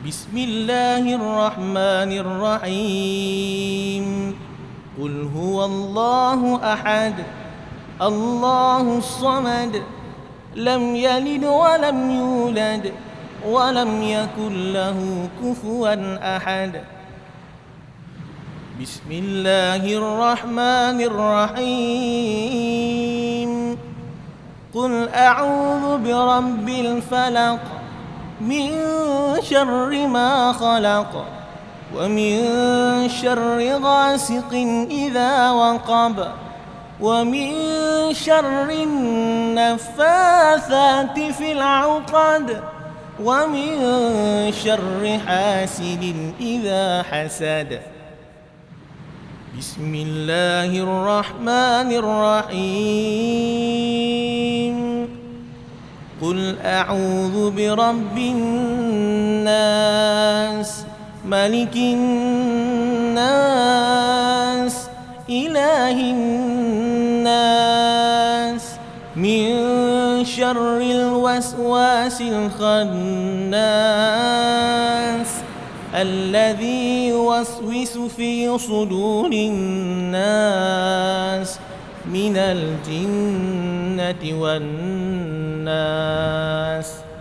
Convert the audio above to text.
بسم الله الرحمن الرحيم قل هو الله أحد الله الصمد لم يلد ولم يولد ولم يكن له كفوا أحد بسم الله الرحمن الرحيم قل أعوذ برب الفلق من شر ما خلق ومن شر غاسق إذا وقب ومن شر النفاثات في العقد ومن شر حاسد إذا حسد بسم الله الرحمن الرحيم قل أعوذ برب الناس ملك الناس إله الناس من شر الوسواس الخناس الذي يوسوس في صدور الناس من الجنة والناس